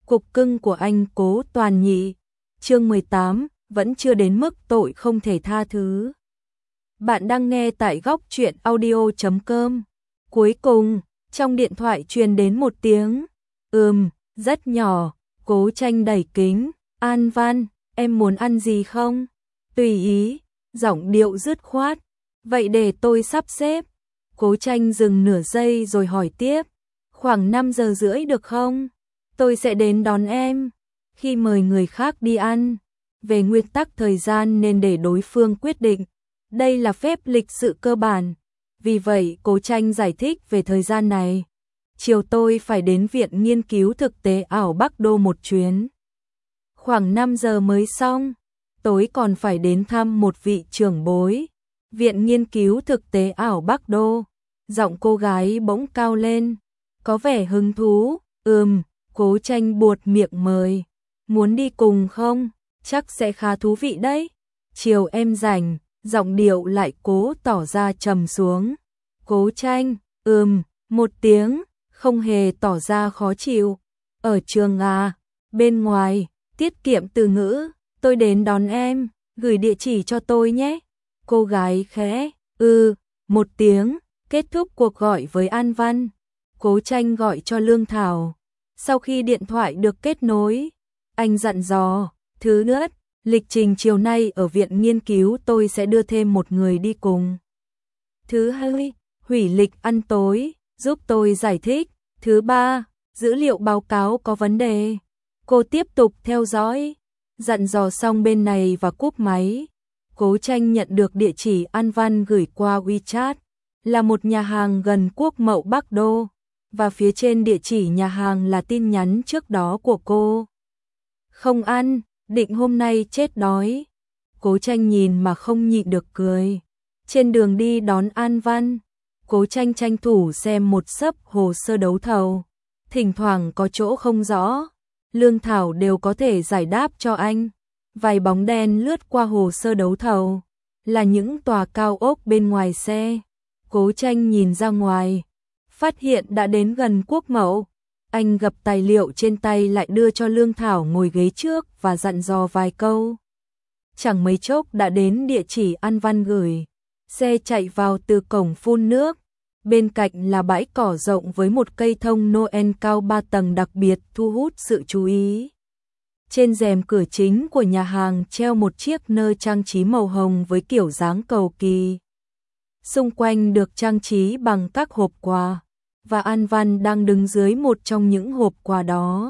Cục cưng của anh Cố Toàn nhị. Chương 18, vẫn chưa đến mức tội không thể tha thứ. Bạn đang nghe tại góc truyện audio.com. Cuối cùng, trong điện thoại truyền đến một tiếng. Rất nhỏ. Cố Tranh đẩy kính. An Văn, em muốn ăn gì không? Tùy ý. Giọng điệu dứt khoát. Vậy để tôi sắp xếp. Cố Tranh dừng nửa giây rồi hỏi tiếp. Khoảng 5 giờ rưỡi được không? Tôi sẽ đến đón em. Khi mời người khác đi ăn, về nguyên tắc thời gian nên để đối phương quyết định. Đây là phép lịch sự cơ bản. Vì vậy Cố Tranh giải thích về thời gian này. Chiều tôi phải đến Viện Nghiên cứu Thực tế ảo Bắc Đô một chuyến. Khoảng 5 giờ mới xong. Tối còn phải đến thăm một vị trưởng bối. Viện Nghiên cứu Thực tế ảo Bắc Đô. Giọng cô gái bỗng cao lên. Có vẻ hứng thú. Cố Tranh buột miệng mời. Muốn đi cùng không? Chắc sẽ khá thú vị đấy. Chiều em rảnh. Giọng điệu lại cố tỏ ra trầm xuống. Cố Tranh, một tiếng, không hề tỏ ra khó chịu. Ở trường à? Bên ngoài, tiết kiệm từ ngữ. Tôi đến đón em, gửi địa chỉ cho tôi nhé. Cô gái khẽ, một tiếng, kết thúc cuộc gọi với An Văn. Cố Tranh gọi cho Lương Thảo. Sau khi điện thoại được kết nối, anh dặn dò, thứ nhất, lịch trình chiều nay ở viện nghiên cứu tôi sẽ đưa thêm một người đi cùng. Thứ hai, hủy lịch ăn tối, giúp tôi giải thích. Thứ ba, dữ liệu báo cáo có vấn đề. Cô tiếp tục theo dõi. Dặn dò xong bên này và cúp máy. Cố Tranh nhận được địa chỉ An Văn gửi qua WeChat. Là một nhà hàng gần Quốc Mậu Bắc Đô. Và phía trên địa chỉ nhà hàng là tin nhắn trước đó của cô. Không ăn, định hôm nay chết đói. Cố Tranh nhìn mà không nhịn được cười. Trên đường đi đón An Văn, Cố Tranh tranh thủ xem một xấp hồ sơ đấu thầu. Thỉnh thoảng có chỗ không rõ, Lương Thảo đều có thể giải đáp cho anh. Vài bóng đen lướt qua hồ sơ đấu thầu, là những tòa cao ốc bên ngoài xe. Cố Tranh nhìn ra ngoài, phát hiện đã đến gần Quốc Mậu. Anh gập tài liệu trên tay lại đưa cho Lương Thảo ngồi ghế trước và dặn dò vài câu. Chẳng mấy chốc đã đến địa chỉ An Văn gửi. Xe chạy vào từ cổng phun nước. Bên cạnh là bãi cỏ rộng với một cây thông Noel cao 3 tầng đặc biệt thu hút sự chú ý. Trên rèm cửa chính của nhà hàng treo một chiếc nơ trang trí màu hồng với kiểu dáng cầu kỳ. Xung quanh được trang trí bằng các hộp quà. Và An Văn đang đứng dưới một trong những hộp quà đó.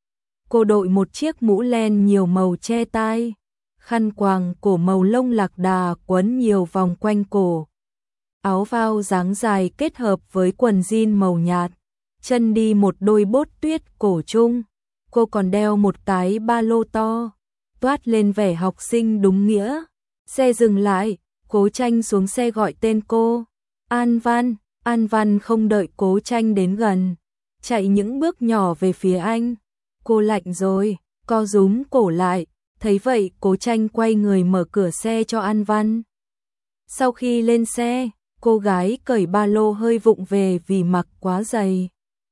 Cô đội một chiếc mũ len nhiều màu che tai, khăn quàng cổ màu lông lạc đà quấn nhiều vòng quanh cổ. Áo phao dáng dài kết hợp với quần jean màu nhạt, chân đi một đôi bốt tuyết cổ trung. Cô còn đeo một cái ba lô to, toát lên vẻ học sinh đúng nghĩa. Xe dừng lại, Cố Tranh xuống xe gọi tên cô. An Văn. An Văn không đợi Cố Tranh đến gần, chạy những bước nhỏ về phía anh. Cô lạnh rồi, co rúm cổ lại. Thấy vậy Cố Tranh quay người mở cửa xe cho An Văn. Sau khi lên xe, cô gái cởi ba lô hơi vụng về vì mặc quá dày.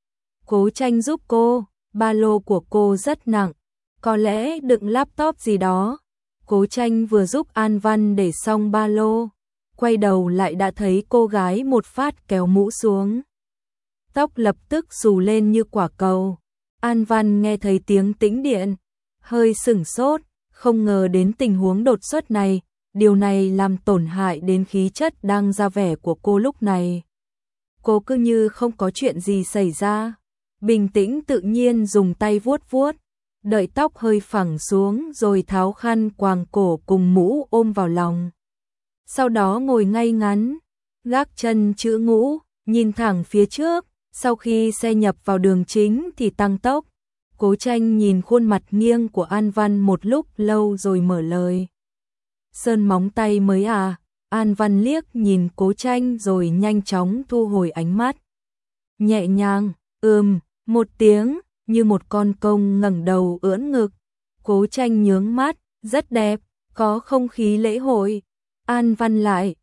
Cố Tranh giúp cô, ba lô của cô rất nặng, có lẽ đựng laptop gì đó. Cố Tranh vừa giúp An Văn để xong ba lô, quay đầu lại đã thấy cô gái một phát kéo mũ xuống. Tóc lập tức xù lên như quả cầu. An Văn nghe thấy tiếng tĩnh điện, hơi sửng sốt, không ngờ đến tình huống đột xuất này. Điều này làm tổn hại đến khí chất đang ra vẻ của cô lúc này. Cô cứ như không có chuyện gì xảy ra, bình tĩnh tự nhiên dùng tay vuốt vuốt, đợi tóc hơi phẳng xuống rồi tháo khăn quàng cổ cùng mũ ôm vào lòng. Sau đó ngồi ngay ngắn, gác chân chữ ngũ, nhìn thẳng phía trước. Sau khi xe nhập vào đường chính thì tăng tốc. Cố Tranh nhìn khuôn mặt nghiêng của An Văn một lúc lâu rồi mở lời. Sơn móng tay mới à? An Văn liếc nhìn Cố Tranh rồi nhanh chóng thu hồi ánh mắt. Nhẹ nhàng, một tiếng, như một con công ngẩng đầu ưỡn ngực. Cố Tranh nhướng mắt, rất đẹp, có không khí lễ hội. An Văn lại,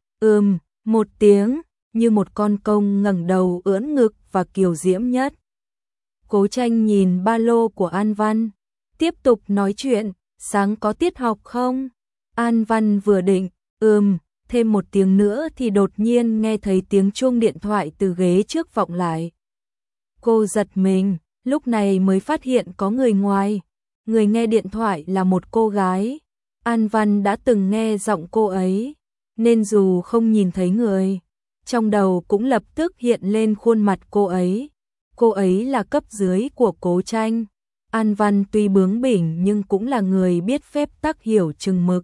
một tiếng, như một con công ngẩng đầu ưỡn ngực và kiều diễm nhất. Cố Tranh nhìn ba lô của An Văn, tiếp tục nói chuyện, sáng có tiết học không? An Văn vừa định, thêm một tiếng nữa thì đột nhiên nghe thấy tiếng chuông điện thoại từ ghế trước vọng lại. Cô giật mình, lúc này mới phát hiện có người ngoài. Người nghe điện thoại là một cô gái. An Văn đã từng nghe giọng cô ấy, nên dù không nhìn thấy người, trong đầu cũng lập tức hiện lên khuôn mặt cô ấy. Cô ấy là cấp dưới của Cố Tranh. An Văn tuy bướng bỉnh nhưng cũng là người biết phép tắc hiểu chừng mực.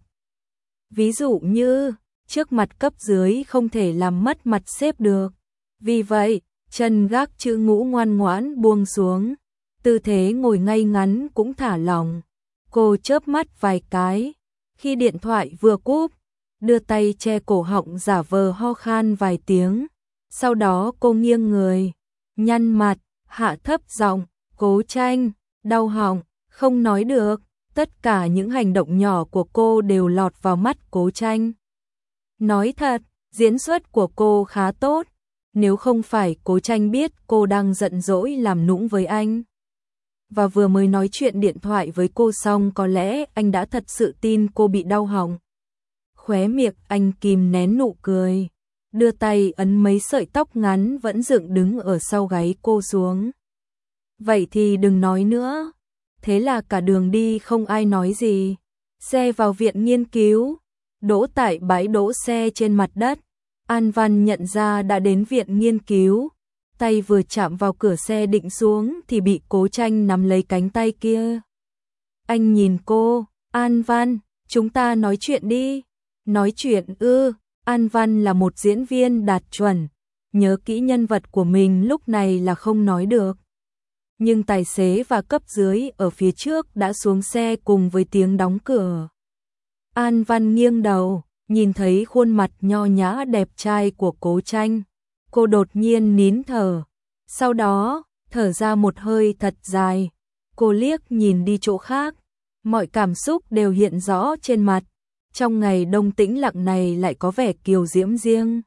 Ví dụ như, trước mặt cấp dưới không thể làm mất mặt sếp được. Vì vậy, chân gác chữ ngũ ngoan ngoãn buông xuống, tư thế ngồi ngay ngắn cũng thả lỏng. Cô chớp mắt vài cái, khi điện thoại vừa cúp, đưa tay che cổ họng giả vờ ho khan vài tiếng. Sau đó cô nghiêng người, nhăn mặt, hạ thấp giọng, Cố Tranh, đau họng, không nói được. Tất cả những hành động nhỏ của cô đều lọt vào mắt Cố Tranh. Nói thật, diễn xuất của cô khá tốt. Nếu không phải Cố Tranh biết cô đang giận dỗi làm nũng với anh, và vừa mới nói chuyện điện thoại với cô xong, có lẽ anh đã thật sự tin cô bị đau họng. Khóe miệng anh kìm nén nụ cười, đưa tay ấn mấy sợi tóc ngắn vẫn dựng đứng ở sau gáy cô xuống. Vậy thì đừng nói nữa. Thế là cả đường đi không ai nói gì. Xe vào viện nghiên cứu, đỗ tại bãi đỗ xe trên mặt đất. An Văn nhận ra đã đến viện nghiên cứu, tay vừa chạm vào cửa xe định xuống thì bị Cố Tranh nắm lấy cánh tay kia. Anh nhìn cô, An Văn, chúng ta nói chuyện đi. Nói chuyện ư? An Văn là một diễn viên đạt chuẩn, nhớ kỹ nhân vật của mình lúc này là không nói được. Nhưng tài xế và cấp dưới ở phía trước đã xuống xe cùng với tiếng đóng cửa. An Văn nghiêng đầu, nhìn thấy khuôn mặt nho nhã đẹp trai của Cố Tranh. Cô đột nhiên nín thở, sau đó thở ra một hơi thật dài. Cô liếc nhìn đi chỗ khác, mọi cảm xúc đều hiện rõ trên mặt. Trong ngày đông tĩnh lặng này lại có vẻ kiều diễm riêng.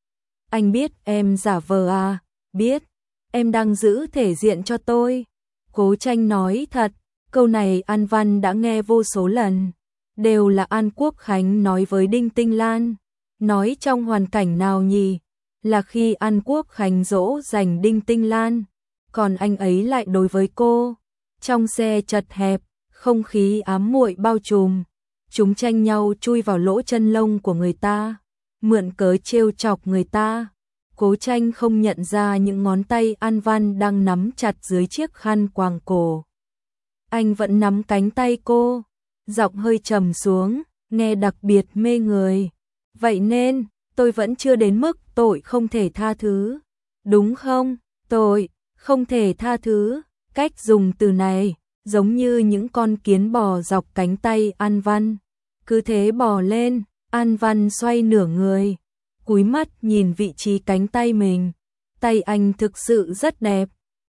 Anh biết em giả vờ à? Biết. Em đang giữ thể diện cho tôi. Cố Tranh nói thật, câu này An Văn đã nghe vô số lần. Đều là An Quốc Khánh nói với Đinh Tinh Lan. Nói trong hoàn cảnh nào nhỉ? Là khi An Quốc Khánh dỗ dành Đinh Tinh Lan, còn anh ấy lại đối với cô. Trong xe chật hẹp, không khí ám muội bao trùm. Chúng tranh nhau chui vào lỗ chân lông của người ta, mượn cớ trêu chọc người ta. Cố Tranh không nhận ra những ngón tay An Văn đang nắm chặt dưới chiếc khăn quàng cổ. Anh vẫn nắm cánh tay cô, giọng hơi trầm xuống, nghe đặc biệt mê người. Vậy nên, tôi vẫn chưa đến mức tội không thể tha thứ. Đúng không? Tội không thể tha thứ. Cách dùng từ này, giống như những con kiến bò dọc cánh tay An Văn. Cứ thế bò lên, An Văn xoay nửa người, cúi mắt nhìn vị trí cánh tay mình. Tay anh thực sự rất đẹp.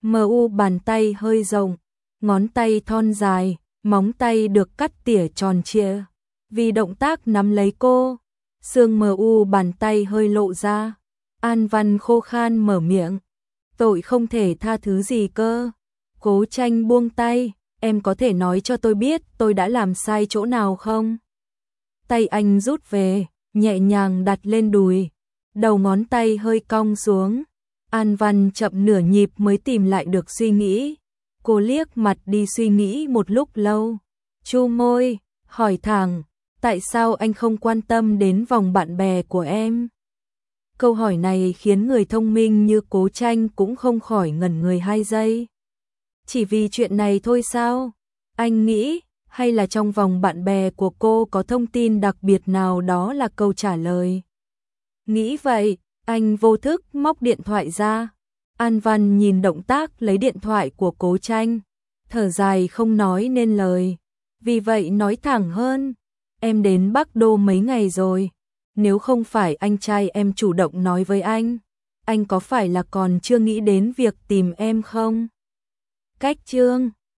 Bàn tay hơi rộng, ngón tay thon dài, móng tay được cắt tỉa tròn trịa. Vì động tác nắm lấy cô, xương bàn tay hơi lộ ra. An Văn khô khan mở miệng. Tội không thể tha thứ gì cơ? Cố Tranh buông tay. Em có thể nói cho tôi biết tôi đã làm sai chỗ nào không? Tay anh rút về, nhẹ nhàng đặt lên đùi. Đầu ngón tay hơi cong xuống. An Văn chậm nửa nhịp mới tìm lại được suy nghĩ. Cô liếc mặt đi suy nghĩ một lúc lâu. Chu môi, hỏi thẳng, tại sao anh không quan tâm đến vòng bạn bè của em? Câu hỏi này khiến người thông minh như Cố Tranh cũng không khỏi ngẩn người 2 giây. Chỉ vì chuyện này thôi sao? Anh nghĩ, hay là trong vòng bạn bè của cô có thông tin đặc biệt nào đó là câu trả lời. Nghĩ vậy, anh vô thức móc điện thoại ra. An Văn nhìn động tác lấy điện thoại của Cố Tranh, thở dài không nói nên lời. Vì vậy nói thẳng hơn, em đến Bắc Đô mấy ngày rồi. Nếu không phải anh trai em chủ động nói với anh có phải là còn chưa nghĩ đến việc tìm em không? Cách chương